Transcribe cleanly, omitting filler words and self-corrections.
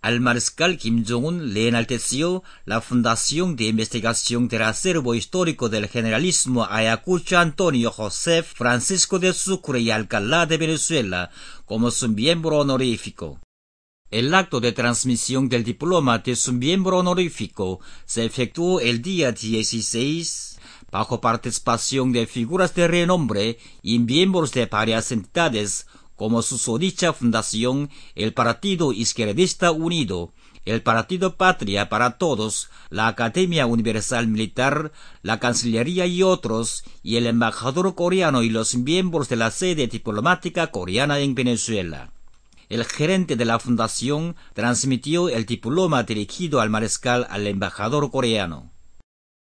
Al mariscal Kim Jong-un le enalteció la Fundación de Investigación del Acervo Histórico del Generalísimo Ayacucho Antonio José Francisco de Sucre y Alcalá de Venezuela como su miembro honorífico. El acto de transmisión del diploma de su miembro honorífico se efectuó el día 16 bajo participación de figuras de renombre y miembros de varias entidades como susodicha fundación, el Partido Izquierdista Unido, el Partido Patria para Todos, la Academia Universal Militar, la Cancillería y otros, y el embajador coreano y los miembros de la sede diplomática coreana en Venezuela. El gerente de la fundación transmitió el diploma dirigido al mariscal al embajador coreano.